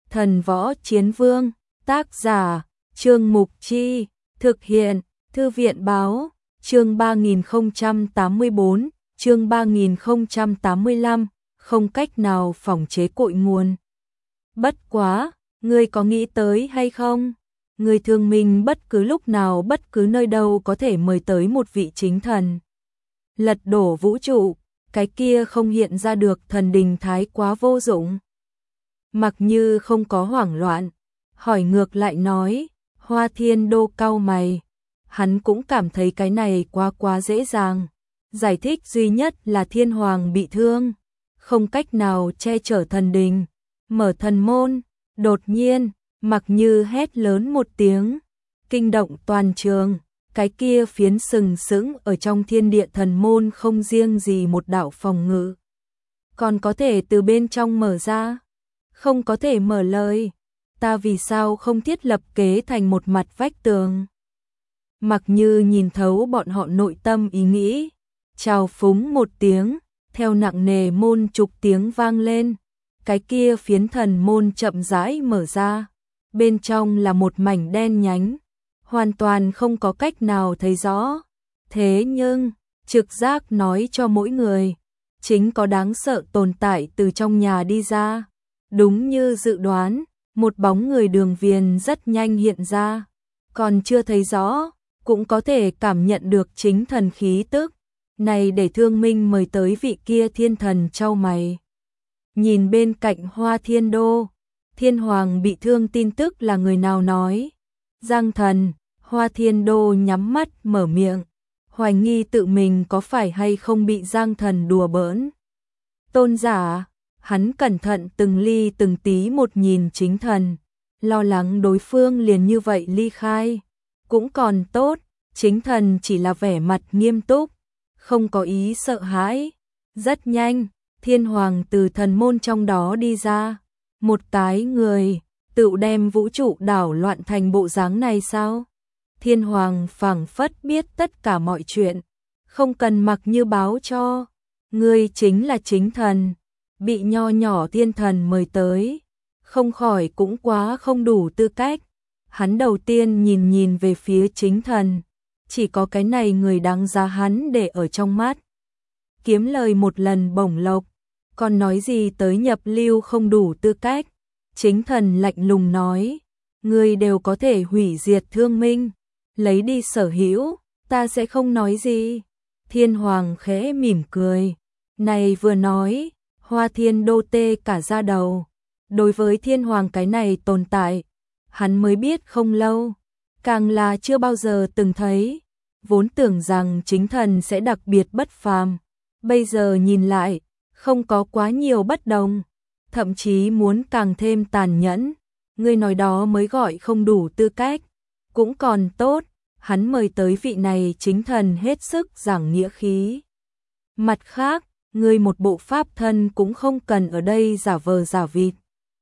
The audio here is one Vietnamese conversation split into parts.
Thần Võ Chiến Vương, tác giả, Trương Mục Chi, thực hiện, Thư viện Báo, chương 3084, chương 3085, không cách nào phỏng chế cội nguồn. Bất quá, ngươi có nghĩ tới hay không? Người thương mình bất cứ lúc nào bất cứ nơi đâu có thể mời tới một vị chính thần. Lật đổ vũ trụ, cái kia không hiện ra được thần đình thái quá vô dụng. Mặc Như không có hoảng loạn, hỏi ngược lại nói, Hoa Thiên Đô cau mày. Hắn cũng cảm thấy cái này quá dễ dàng. Giải thích duy nhất là Thiên Hoàng bị thương, không cách nào che chở thần đình, mở thần môn. Đột nhiên, Mặc Như hét lớn một tiếng, kinh động toàn trường. Cái kia phiến sừng sững ở trong thiên địa thần môn không riêng gì một đạo phòng ngự, còn có thể từ bên trong mở ra. Không có thể mở lời, ta vì sao không thiết lập kế thành một mặt vách tường? Mặc Như nhìn thấu bọn họ nội tâm ý nghĩ, chào phúng một tiếng, theo nặng nề môn trục tiếng vang lên. Cái kia phiến thần môn chậm rãi mở ra, bên trong là một mảnh đen nhánh, hoàn toàn không có cách nào thấy rõ. Thế nhưng, trực giác nói cho mỗi người, chính có đáng sợ tồn tại từ trong nhà đi ra. Đúng như dự đoán, một bóng người đường viền rất nhanh hiện ra, còn chưa thấy rõ, cũng có thể cảm nhận được chính thần khí tức. Này để Thương Minh mời tới vị kia thiên thần chau mày. Nhìn bên cạnh Hoa Thiên Đô, Thiên Hoàng bị thương tin tức là người nào nói? Giang thần. Hoa Thiên Đô nhắm mắt mở miệng, hoài nghi tự mình có phải hay không bị Giang thần đùa bỡn. Tôn giả, hắn cẩn thận từng ly từng tí một nhìn chính thần, lo lắng đối phương liền như vậy ly khai. Cũng còn tốt, chính thần chỉ là vẻ mặt nghiêm túc, không có ý sợ hãi. Rất nhanh, Thiên Hoàng từ thần môn trong đó đi ra. Một cái người, tự đem vũ trụ đảo loạn thành bộ dáng này sao? Thiên Hoàng phảng phất biết tất cả mọi chuyện, không cần Mặc Như báo cho. Ngươi chính là chính thần, bị nho nhỏ thiên thần mời tới, không khỏi cũng quá không đủ tư cách. Hắn đầu tiên nhìn về phía chính thần, chỉ có cái này người đáng giá hắn để ở trong mắt. Kiếm lời một lần bổng lộc, còn nói gì tới nhập lưu không đủ tư cách. Chính thần lạnh lùng nói, ngươi đều có thể hủy diệt Thương Minh, lấy đi sở hữu, ta sẽ không nói gì. Thiên Hoàng khẽ mỉm cười, này vừa nói, Hoa Thiên Đô tê cả da đầu. Đối với Thiên Hoàng cái này tồn tại, hắn mới biết không lâu, càng là chưa bao giờ từng thấy. Vốn tưởng rằng chính thần sẽ đặc biệt bất phàm, bây giờ nhìn lại, không có quá nhiều bất đồng, thậm chí muốn càng thêm tàn nhẫn. Ngươi nói đó mới gọi không đủ tư cách. Cũng còn tốt, hắn mời tới vị này chính thần hết sức giảng nghĩa khí. Mặt khác, ngươi một bộ pháp thân cũng không cần ở đây giả vờ giả vịt.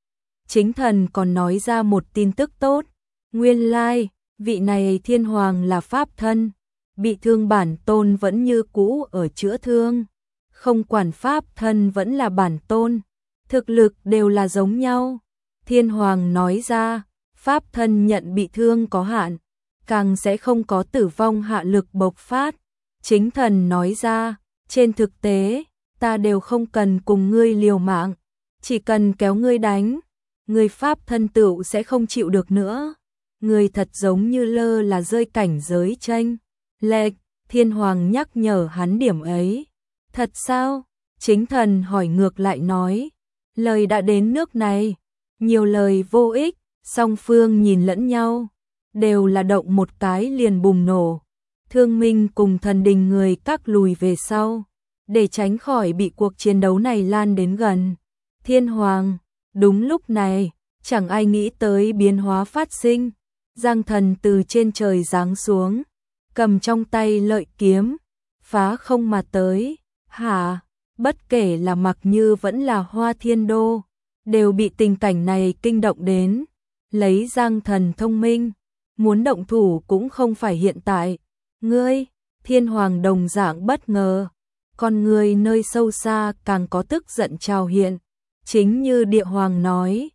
Chính thần còn nói ra một tin tức tốt. Nguyên lai, vị này Thiên Hoàng là pháp thân, bị thương bản tôn vẫn như cũ ở chữa thương. Không quản pháp thân vẫn là bản tôn, thực lực đều là giống nhau. Thiên Hoàng nói ra, pháp thân nhận bị thương có hạn, càng sẽ không có tử vong hạ lực bộc phát. Chính thần nói ra, trên thực tế, ta đều không cần cùng ngươi liều mạng, chỉ cần kéo ngươi đánh, ngươi pháp thân tựu sẽ không chịu được nữa. Ngươi thật giống như lơ là rơi cảnh giới chênh lệch. Thiên Hoàng nhắc nhở hắn điểm ấy. Thật sao? Chính thần hỏi ngược lại nói, lời đã đến nước này, nhiều lời vô ích. Song phương nhìn lẫn nhau, đều là động một cái liền bùng nổ. Thương Minh cùng thần đình người các lùi về sau, để tránh khỏi bị cuộc chiến đấu này lan đến gần. Thiên Hoàng, đúng lúc này, chẳng ai nghĩ tới biến hóa phát sinh. Giang thần từ trên trời giáng xuống, cầm trong tay lợi kiếm, phá không mà tới. Hả? Bất kể là Mặc Như vẫn là Hoa Thiên Đô, đều bị tình cảnh này kinh động đến. Lấy Giang thần thông minh, muốn động thủ cũng không phải hiện tại. Ngươi, Thiên Hoàng đồng dạng bất ngờ, con người nơi sâu xa càng có tức giận trào hiện. Chính như Địa Hoàng nói,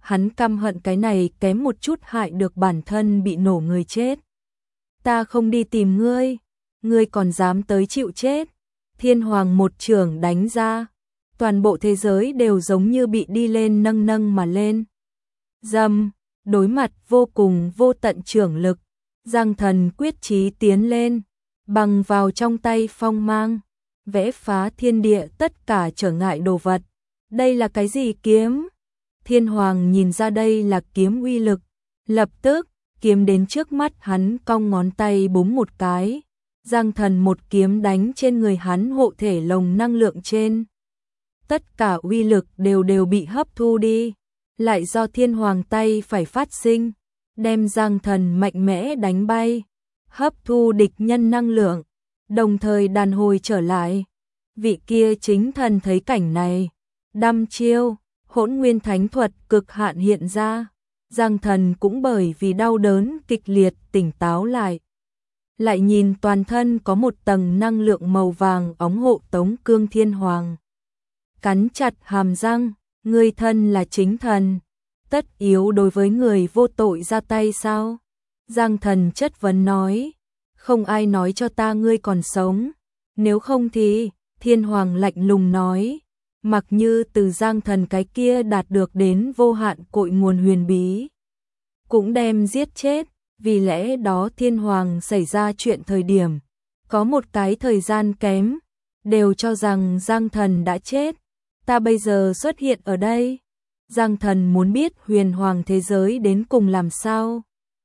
hắn căm hận cái này kém một chút hại được bản thân bị nổ người chết. Ta không đi tìm ngươi, ngươi còn dám tới chịu chết. Thiên Hoàng một chưởng đánh ra, toàn bộ thế giới đều giống như bị đi lên nâng nâng mà lên. Dầm, đối mặt vô cùng vô tận chưởng lực, Giang Thần quyết chí tiến lên, bằng vào trong tay phong mang, vẽ phá thiên địa tất cả trở ngại đồ vật. Đây là cái gì kiếm? Thiên Hoàng nhìn ra đây là kiếm uy lực, lập tức, kiếm đến trước mắt hắn cong ngón tay búng một cái. Giang Thần một kiếm đánh trên người hắn hộ thể lồng năng lượng trên. Tất cả uy lực đều bị hấp thu đi, lại do Thiên Hoàng tay phải phát sinh, đem Giang Thần mạnh mẽ đánh bay, hấp thu địch nhân năng lượng, đồng thời đàn hồi trở lại. Vị kia chính thần thấy cảnh này, đăm chiêu, Hỗn Nguyên Thánh Thuật cực hạn hiện ra, Giang Thần cũng bởi vì đau đớn kịch liệt tỉnh táo lại. Lại nhìn toàn thân có một tầng năng lượng màu vàng óng hộ tống cương Thiên Hoàng. Cắn chặt hàm răng, ngươi thân là chính thần, tất yếu đối với người vô tội ra tay sao? Giang Thần chất vấn nói, không ai nói cho ta ngươi còn sống, nếu không thì, Thiên Hoàng lạnh lùng nói, mặc như từ Giang Thần cái kia đạt được đến vô hạn cội nguồn huyền bí, cũng đem giết chết. Vì lẽ đó Thiên Hoàng xảy ra chuyện thời điểm, có một cái thời gian kém, đều cho rằng Giang Thần đã chết. Ta bây giờ xuất hiện ở đây. Giang Thần muốn biết huyền hoàng thế giới đến cùng làm sao.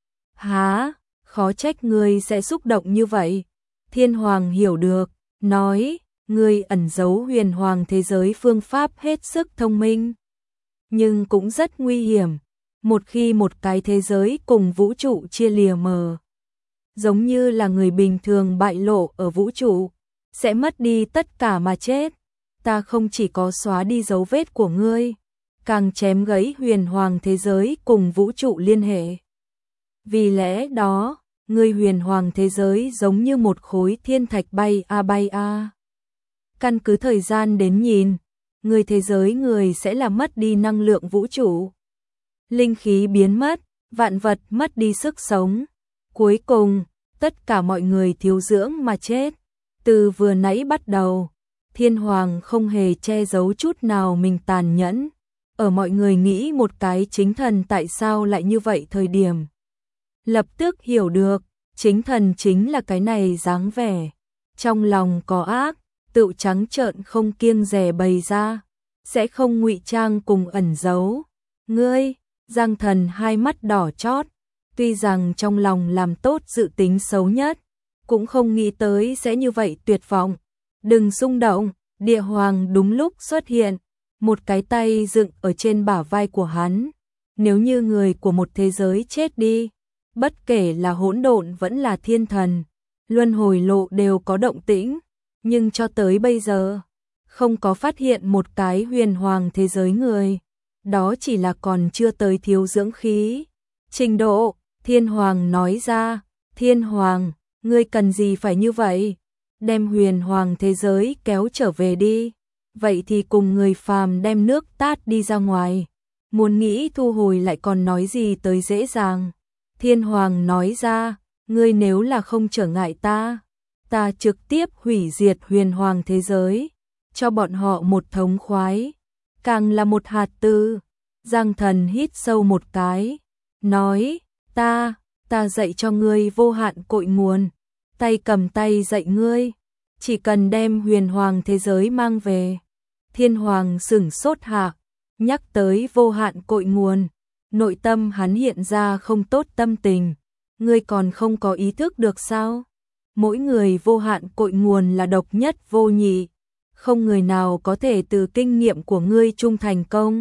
Há, khó trách ngươi sẽ xúc động như vậy. Thiên Hoàng hiểu được, nói, ngươi ẩn giấu huyền hoàng thế giới phương pháp hết sức thông minh, nhưng cũng rất nguy hiểm. Một khi một cái thế giới cùng vũ trụ chia lìa mờ, giống như là người bình thường bại lộ ở vũ trụ, sẽ mất đi tất cả mà chết. Ta không chỉ có xóa đi dấu vết của ngươi, càng chém gãy huyền hoàng thế giới cùng vũ trụ liên hệ. Vì lẽ đó, ngươi huyền hoàng thế giới giống như một khối thiên thạch bay a. Căn cứ thời gian đến nhìn, người thế giới người sẽ là mất đi năng lượng vũ trụ. Linh khí biến mất, vạn vật mất đi sức sống. Cuối cùng, tất cả mọi người thiếu dưỡng mà chết. Từ vừa nãy bắt đầu, Thiên Hoàng không hề che giấu chút nào mình tàn nhẫn. Ở mọi người nghĩ một cái chính thần tại sao lại như vậy thời điểm, lập tức hiểu được, chính thần chính là cái này dáng vẻ. Trong lòng có ác, tự trắng trợn không kiêng dè bày ra, sẽ không ngụy trang cùng ẩn giấu. Ngươi, Giang Thần hai mắt đỏ chót, tuy rằng trong lòng làm tốt dự tính xấu nhất, cũng không nghĩ tới sẽ như vậy tuyệt vọng. Đừng xung động, Địa Hoàng đúng lúc xuất hiện, một cái tay dựng ở trên bả vai của hắn. Nếu như người của một thế giới chết đi, bất kể là hỗn độn vẫn là thiên thần, luân hồi lộ đều có động tĩnh, nhưng cho tới bây giờ, không có phát hiện một cái huyền hoàng thế giới người. Đó chỉ là còn chưa tới thiếu dưỡng khí trình độ. Thiên Hoàng nói ra, Thiên Hoàng, ngươi cần gì phải như vậy? Đem huyền hoàng thế giới kéo trở về đi. Vậy thì cùng người phàm đem nước tát đi ra ngoài. Muốn nghĩ thu hồi lại còn nói gì tới dễ dàng. Thiên Hoàng nói ra, ngươi nếu là không trở ngại ta, ta trực tiếp hủy diệt huyền hoàng thế giới, cho bọn họ một thống khoái. Càng là một hạt tư. Giang Thần hít sâu một cái, nói, ta dạy cho ngươi vô hạn cội nguồn, tay cầm tay dạy ngươi, chỉ cần đem huyền hoàng thế giới mang về. Thiên Hoàng sửng sốt hạ, nhắc tới vô hạn cội nguồn, nội tâm hắn hiện ra không tốt tâm tình, ngươi còn không có ý thức được sao? Mỗi người vô hạn cội nguồn là độc nhất vô nhị, không người nào có thể từ kinh nghiệm của ngươi chung thành công.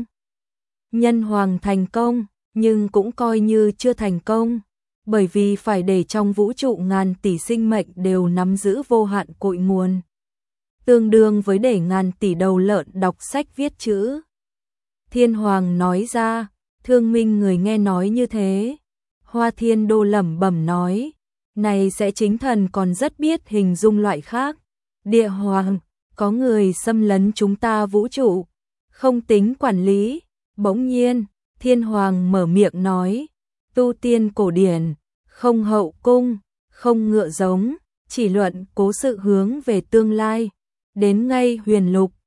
Nhân Hoàng thành công, nhưng cũng coi như chưa thành công, bởi vì phải để trong vũ trụ ngàn tỷ sinh mệnh đều nắm giữ vô hạn cội nguồn, tương đương với để ngàn tỷ đầu lợn đọc sách viết chữ. Thiên Hoàng nói ra, Thương Minh người nghe nói như thế, Hoa Thiên Đô lẩm bẩm nói, này sẽ chính thần còn rất biết hình dung loại khác. Địa Hoàng, có người xâm lấn chúng ta vũ trụ, không tính quản lý. Bỗng nhiên, Thiên Hoàng mở miệng nói, tu tiên cổ điển, không hậu cung, không ngựa giống, chỉ luận cố sự hướng về tương lai. Đến ngay Huyền Lục,